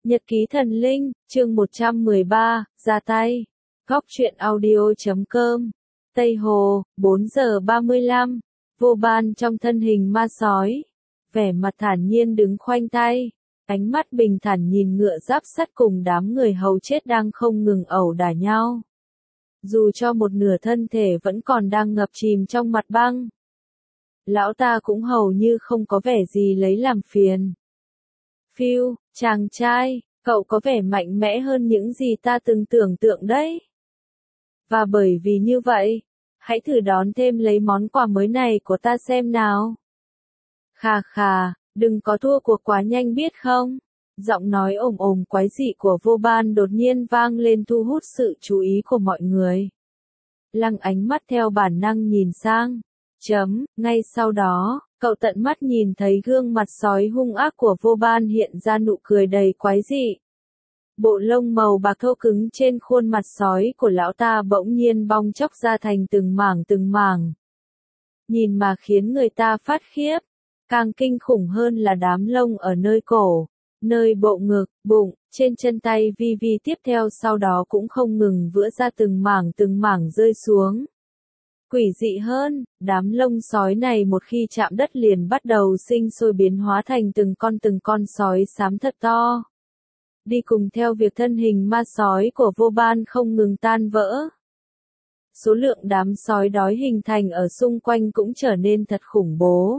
Nhật ký thần linh, chương 113, ra tay. Góc truyện audio.com. Tây Hồ, 4 giờ 35. Vô Ban trong thân hình ma sói. Vẻ mặt thản nhiên đứng khoanh tay. Ánh mắt bình thản nhìn ngựa giáp sắt cùng đám người hầu chết đang không ngừng ẩu đả nhau. Dù cho một nửa thân thể vẫn còn đang ngập chìm trong mặt băng. Lão ta cũng hầu như không có vẻ gì lấy làm phiền. Phiêu, chàng trai, cậu có vẻ mạnh mẽ hơn những gì ta từng tưởng tượng đấy. Và bởi vì như vậy, hãy thử đón thêm lấy món quà mới này của ta xem nào. Khà khà, đừng có thua cuộc quá nhanh biết không? Giọng nói ồm ồm quái dị của Vô Ban đột nhiên vang lên thu hút sự chú ý của mọi người. Lăng ánh mắt theo bản năng nhìn sang. Ngay sau đó, cậu tận mắt nhìn thấy gương mặt sói hung ác của Vô Ban hiện ra nụ cười đầy quái dị. Bộ lông màu bạc thô cứng trên khuôn mặt sói của lão ta bỗng nhiên bong chóc ra thành từng mảng. Nhìn mà khiến người ta phát khiếp. Càng kinh khủng hơn là đám lông ở nơi cổ, nơi bộ ngực, bụng, trên chân tay Vi tiếp theo sau đó cũng không ngừng vữa ra từng mảng rơi xuống. Quỷ dị hơn, đám lông sói này một khi chạm đất liền bắt đầu sinh sôi biến hóa thành từng con sói xám thật to. Đi cùng theo việc thân hình ma sói của Vô Ban không ngừng tan vỡ. Số lượng đám sói đói hình thành ở xung quanh cũng trở nên thật khủng bố.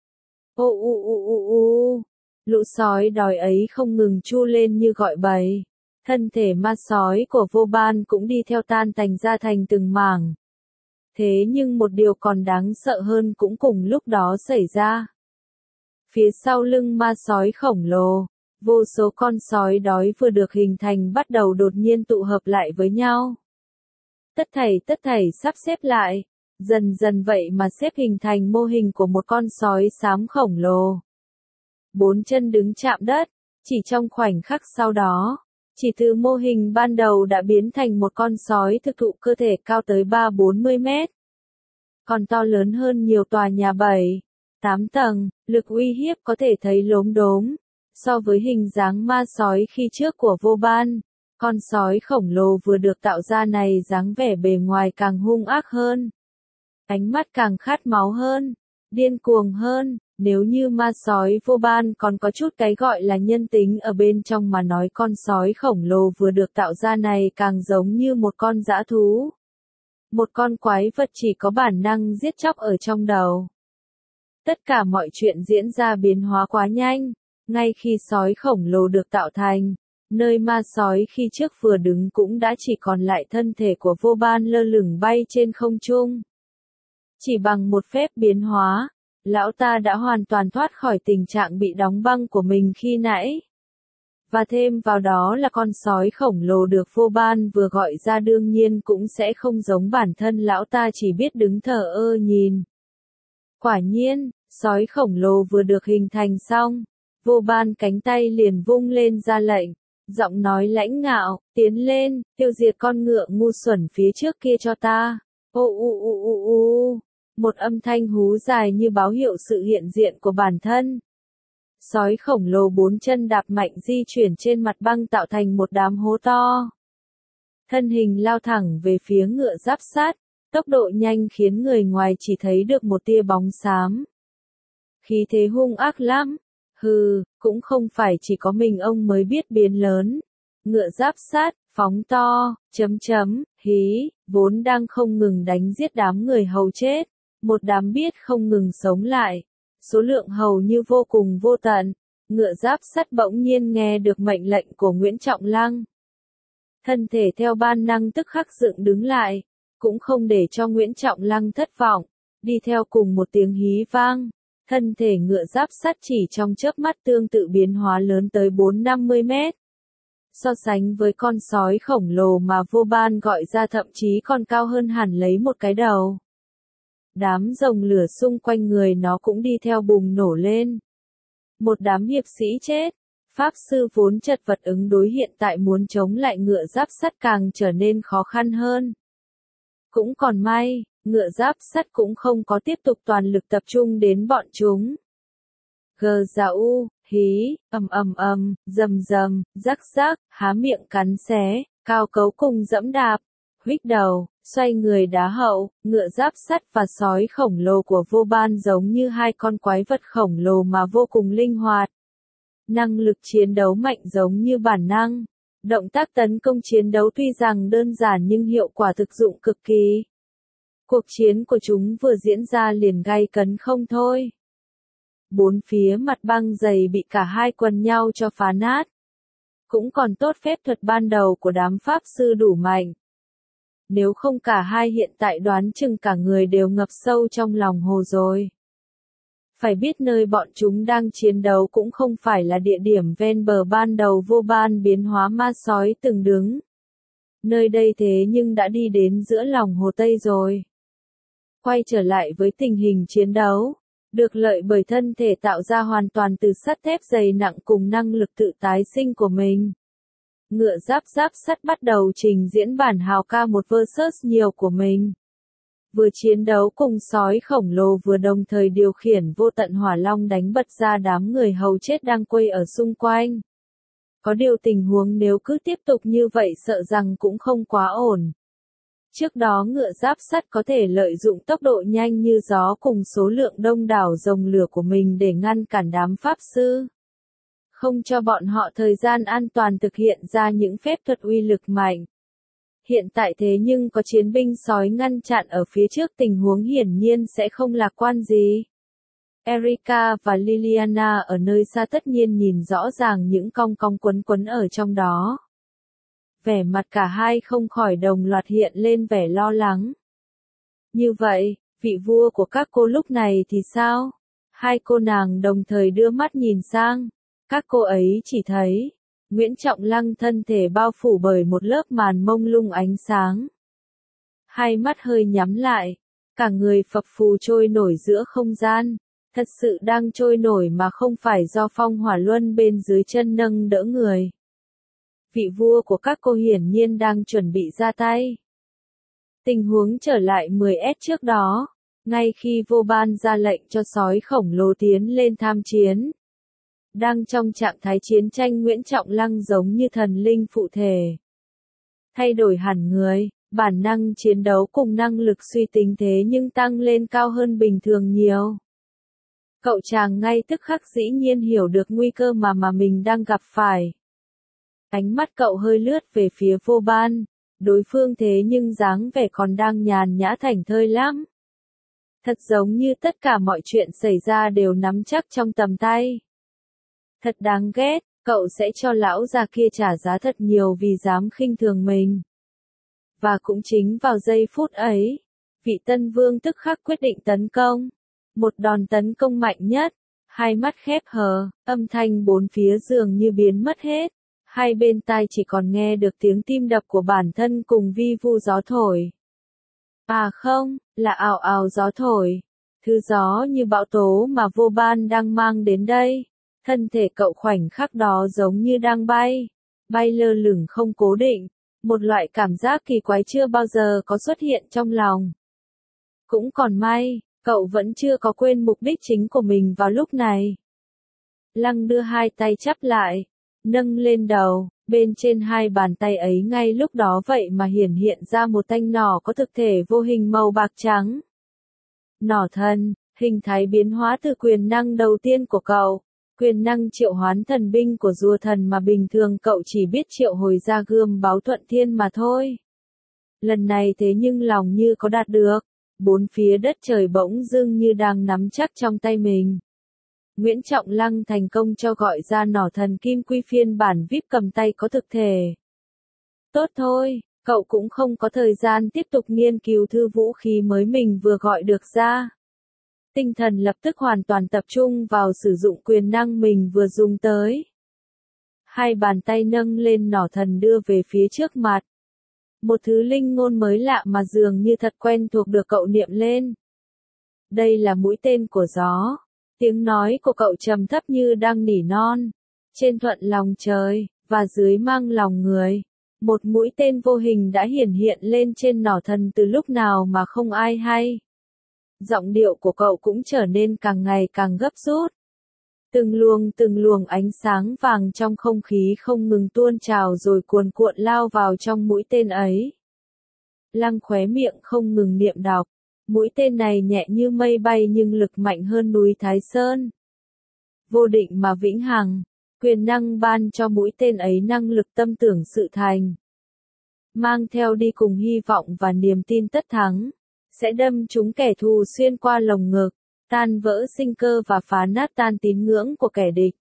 Lũ sói đói ấy không ngừng chu lên như gọi bầy. Thân thể ma sói của Vô Ban cũng đi theo tan tành ra thành từng mảng. Thế nhưng một điều còn đáng sợ hơn cũng cùng lúc đó xảy ra. Phía sau lưng ma sói khổng lồ, vô số con sói đói vừa được hình thành bắt đầu đột nhiên tụ hợp lại với nhau. Tất thảy sắp xếp lại, dần vậy mà xếp hình thành mô hình của một con sói xám khổng lồ. 4 chân đứng chạm đất, chỉ trong khoảnh khắc sau đó, chỉ từ mô hình ban đầu đã biến thành một con sói thực thụ cơ thể cao tới 3-40 mét. Còn to lớn hơn nhiều tòa nhà 7-8 tầng, lực uy hiếp có thể thấy lốm đốm. So với hình dáng ma sói khi trước của Vô Ban, con sói khổng lồ vừa được tạo ra này dáng vẻ bề ngoài càng hung ác hơn. Ánh mắt càng khát máu hơn, điên cuồng hơn. Nếu như ma sói Vô Ban còn có chút cái gọi là nhân tính ở bên trong mà nói con sói khổng lồ vừa được tạo ra này càng giống như một con dã thú. Một con quái vật chỉ có bản năng giết chóc ở trong đầu. Tất cả mọi chuyện diễn ra biến hóa quá nhanh, ngay khi sói khổng lồ được tạo thành, nơi ma sói khi trước vừa đứng cũng đã chỉ còn lại thân thể của Vô Ban lơ lửng bay trên không trung. Chỉ bằng một phép biến hóa, lão ta đã hoàn toàn thoát khỏi tình trạng bị đóng băng của mình khi nãy. Và thêm vào đó là con sói khổng lồ được Vô Ban vừa gọi ra đương nhiên cũng sẽ không giống bản thân lão ta chỉ biết đứng thờ ơ nhìn. Quả nhiên, sói khổng lồ vừa được hình thành xong, Vô Ban cánh tay liền vung lên ra lệnh, giọng nói lãnh ngạo, tiến lên, tiêu diệt con ngựa ngu xuẩn phía trước kia cho ta. Một âm thanh hú dài như báo hiệu sự hiện diện của bản thân. Sói khổng lồ 4 chân đạp mạnh di chuyển trên mặt băng tạo thành một đám hố to. Thân hình lao thẳng về phía ngựa giáp sát, tốc độ nhanh khiến người ngoài chỉ thấy được một tia bóng xám. Khí thế hung ác lắm. Cũng không phải chỉ có mình ông mới biết biến lớn. Ngựa giáp sát, phóng to, hí, vốn đang không ngừng đánh giết đám người hầu chết. Một đám biết không ngừng sống lại. Số lượng hầu như vô cùng vô tận. Ngựa giáp sắt bỗng nhiên nghe được mệnh lệnh của Nguyễn Trọng Lăng. Thân thể theo ban năng tức khắc dựng đứng lại. Cũng không để cho Nguyễn Trọng Lăng thất vọng. Đi theo cùng một tiếng hí vang. Thân thể ngựa giáp sắt chỉ trong chớp mắt tương tự biến hóa lớn tới 4-50 mét. So sánh với con sói khổng lồ mà Vô Ban gọi ra thậm chí còn cao hơn hẳn lấy một cái đầu. Đám rồng lửa xung quanh người nó cũng đi theo bùng nổ lên. Một đám hiệp sĩ chết. Pháp sư vốn chật vật ứng đối hiện tại muốn chống lại ngựa giáp sắt càng trở nên khó khăn hơn. Cũng còn may, ngựa giáp sắt cũng không có tiếp tục toàn lực tập trung đến bọn chúng. Hí, rầm rầm, rắc rắc, há miệng cắn xé, cao cấu cùng dẫm đạp, huých đầu, xoay người đá hậu, ngựa giáp sắt và sói khổng lồ của vô ban giống như hai con quái vật khổng lồ mà vô cùng linh hoạt. Năng lực chiến đấu mạnh giống như bản năng. Động tác tấn công chiến đấu tuy rằng đơn giản nhưng hiệu quả thực dụng cực kỳ. Cuộc chiến của chúng vừa diễn ra liền gay cấn không thôi. Bốn phía mặt băng dày bị cả hai quần nhau cho phá nát. Cũng còn tốt phép thuật ban đầu của đám pháp sư đủ mạnh. Nếu không cả hai hiện tại đoán chừng cả người đều ngập sâu trong lòng hồ rồi. Phải biết nơi bọn chúng đang chiến đấu cũng không phải là địa điểm ven bờ ban đầu vô ban biến hóa ma sói từng đứng. Nơi đây thế nhưng đã đi đến giữa lòng hồ Tây rồi. Quay trở lại với tình hình chiến đấu, được lợi bởi thân thể tạo ra hoàn toàn từ sắt thép dày nặng cùng năng lực tự tái sinh của mình. Ngựa giáp sắt bắt đầu trình diễn bản hào ca một versus nhiều của mình. Vừa chiến đấu cùng sói khổng lồ vừa đồng thời điều khiển vô tận hỏa long đánh bật ra đám người hầu chết đang quây ở xung quanh. Có điều tình huống nếu cứ tiếp tục như vậy sợ rằng cũng không quá ổn. Trước đó ngựa giáp sắt có thể lợi dụng tốc độ nhanh như gió cùng số lượng đông đảo rồng lửa của mình để ngăn cản đám pháp sư. Không cho bọn họ thời gian an toàn thực hiện ra những phép thuật uy lực mạnh. Hiện tại thế nhưng có chiến binh sói ngăn chặn ở phía trước tình huống hiển nhiên sẽ không lạc quan gì. Erika và Liliana ở nơi xa tất nhiên nhìn rõ ràng những cong cong quấn ở trong đó. Vẻ mặt cả hai không khỏi đồng loạt hiện lên vẻ lo lắng. Như vậy, vị vua của các cô lúc này thì sao? Hai cô nàng đồng thời đưa mắt nhìn sang. Các cô ấy chỉ thấy Nguyễn Trọng Lăng thân thể bao phủ bởi một lớp màn mông lung ánh sáng. Hai mắt hơi nhắm lại, cả người phập phù trôi nổi giữa không gian, thật sự đang trôi nổi mà không phải do phong hỏa luân bên dưới chân nâng đỡ người. Vị vua của các cô hiển nhiên đang chuẩn bị ra tay. Tình huống trở lại 10S trước đó, ngay khi vô ban ra lệnh cho sói khổng lồ tiến lên tham chiến. Đang trong trạng thái chiến tranh Nguyễn Trọng Lăng giống như thần linh phụ thể. Thay đổi hẳn người, bản năng chiến đấu cùng năng lực suy tính thế nhưng tăng lên cao hơn bình thường nhiều. Cậu chàng ngay tức khắc dĩ nhiên hiểu được nguy cơ mà mình đang gặp phải. Ánh mắt cậu hơi lướt về phía vô ban, đối phương thế nhưng dáng vẻ còn đang nhàn nhã thảnh thơi lắm. Thật giống như tất cả mọi chuyện xảy ra đều nắm chắc trong tầm tay. Thật đáng ghét, cậu sẽ cho lão già kia trả giá thật nhiều vì dám khinh thường mình. Và cũng chính vào giây phút ấy, vị tân vương tức khắc quyết định tấn công. Một đòn tấn công mạnh nhất, hai mắt khép hờ, âm thanh bốn phía dường như biến mất hết. Hai bên tai chỉ còn nghe được tiếng tim đập của bản thân cùng vi vu gió thổi. À không, là ào ào gió thổi. Thứ gió như bão tố mà vô ban đang mang đến đây. Thân thể cậu khoảnh khắc đó giống như đang bay lơ lửng không cố định. Một loại cảm giác kỳ quái chưa bao giờ có xuất hiện trong lòng. Cũng còn may, cậu vẫn chưa có quên mục đích chính của mình vào lúc này. Lăng đưa hai tay chắp lại, nâng lên đầu, bên trên hai bàn tay ấy ngay lúc đó vậy mà hiển hiện ra một thanh nỏ có thực thể vô hình màu bạc trắng. Nỏ thần, hình thái biến hóa từ quyền năng đầu tiên của cậu, quyền năng triệu hoán thần binh của rùa thần mà bình thường cậu chỉ biết triệu hồi ra gươm báo thuận thiên mà thôi. Lần này thế nhưng lòng như có đạt được, bốn phía đất trời bỗng dưng như đang nắm chắc trong tay mình. Nguyễn Trọng Lăng thành công cho gọi ra nỏ thần kim quy phiên bản VIP cầm tay có thực thể. Tốt thôi, cậu cũng không có thời gian tiếp tục nghiên cứu thư vũ khí mới mình vừa gọi được ra. Tinh thần lập tức hoàn toàn tập trung vào sử dụng quyền năng mình vừa dùng tới. Hai bàn tay nâng lên nỏ thần đưa về phía trước mặt. Một thứ linh ngôn mới lạ mà dường như thật quen thuộc được cậu niệm lên. Đây là mũi tên của gió. Tiếng nói của cậu trầm thấp như đang nỉ non. Trên thuận lòng trời, và dưới mang lòng người. Một mũi tên vô hình đã hiển hiện lên trên nỏ thần từ lúc nào mà không ai hay. Giọng điệu của cậu cũng trở nên càng ngày càng gấp rút. Từng luồng ánh sáng vàng trong không khí không ngừng tuôn trào rồi cuồn cuộn lao vào trong mũi tên ấy. Lăng khóe miệng không ngừng niệm đọc. Mũi tên này nhẹ như mây bay nhưng lực mạnh hơn núi Thái Sơn. Vô định mà vĩnh hằng. Quyền năng ban cho mũi tên ấy năng lực tâm tưởng sự thành. Mang theo đi cùng hy vọng và niềm tin tất thắng. Sẽ đâm trúng kẻ thù xuyên qua lồng ngực. Tan vỡ sinh cơ và phá nát tan tín ngưỡng của kẻ địch.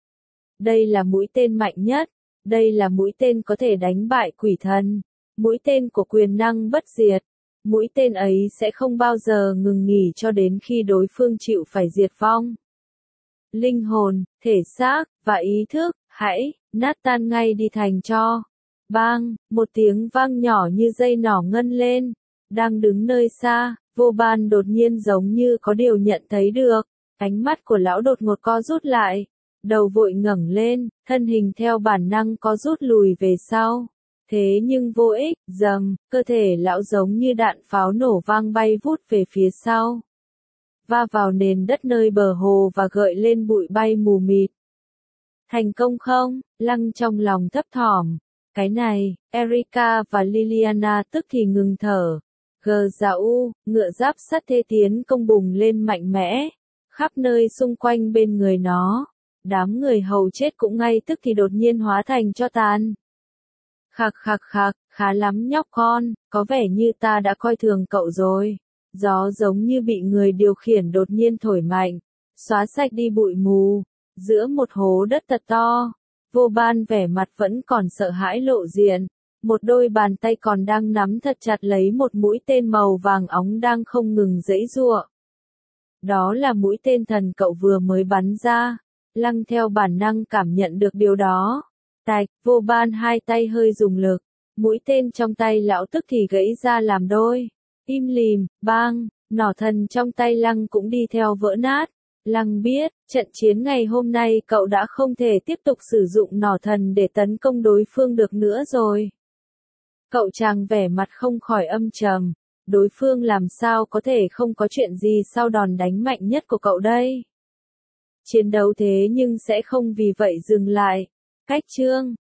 Đây là mũi tên mạnh nhất. Đây là mũi tên có thể đánh bại quỷ thần. Mũi tên của quyền năng bất diệt. Mũi tên ấy sẽ không bao giờ ngừng nghỉ cho đến khi đối phương chịu phải diệt vong. Linh hồn, thể xác, và ý thức, hãy nát tan ngay đi thành tro. Bang, một tiếng vang nhỏ như dây nỏ ngân lên. Đang đứng nơi xa, Vô Ban đột nhiên giống như có điều nhận thấy được. Ánh mắt của lão đột ngột co rút lại. Đầu vội ngẩng lên, thân hình theo bản năng có rút lùi về sau. Thế nhưng vô ích, dầm, cơ thể lão giống như đạn pháo nổ vang bay vút về phía sau. Va vào nền đất nơi bờ hồ và gợi lên bụi bay mù mịt. Thành công không? Lăng trong lòng thấp thỏm. Cái này, Erika và Liliana tức thì ngừng thở. Gzao, ngựa giáp sắt thê tiến công bùng lên mạnh mẽ. Khắp nơi xung quanh bên người nó. Đám người hầu chết cũng ngay tức thì đột nhiên hóa thành tro tàn. Khạc khạc khạc, khá lắm nhóc con, có vẻ như ta đã coi thường cậu rồi. Gió giống như bị người điều khiển đột nhiên thổi mạnh, xóa sạch đi bụi mù, giữa một hố đất thật to. Vô Ban vẻ mặt vẫn còn sợ hãi lộ diện, một đôi bàn tay còn đang nắm thật chặt lấy một mũi tên màu vàng óng đang không ngừng giãy giụa. Đó là mũi tên thần cậu vừa mới bắn ra. Lăng theo bản năng cảm nhận được điều đó. Tạch, Vô Ban hai tay hơi dùng lực, mũi tên trong tay lão tức thì gãy ra làm đôi. Im lìm, bang, nỏ thần trong tay Lăng cũng đi theo vỡ nát. Lăng biết, trận chiến ngày hôm nay cậu đã không thể tiếp tục sử dụng nỏ thần để tấn công đối phương được nữa rồi. Cậu chàng vẻ mặt không khỏi âm trầm, đối phương làm sao có thể không có chuyện gì sau đòn đánh mạnh nhất của cậu đây. Chiến đấu thế nhưng sẽ không vì vậy dừng lại. Cách chương